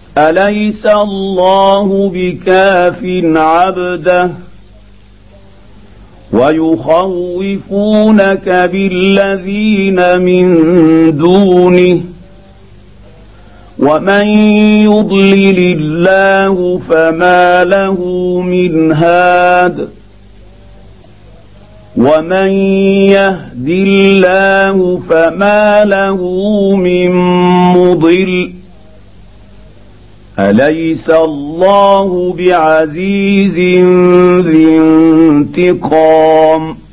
أليس الله بكاف عبده ويخوفونك بالذين من دونه ومن يضلل الله فما له من هاد ومن يهد الله فما له من مضل أليس الله بعزيز ذي انتقام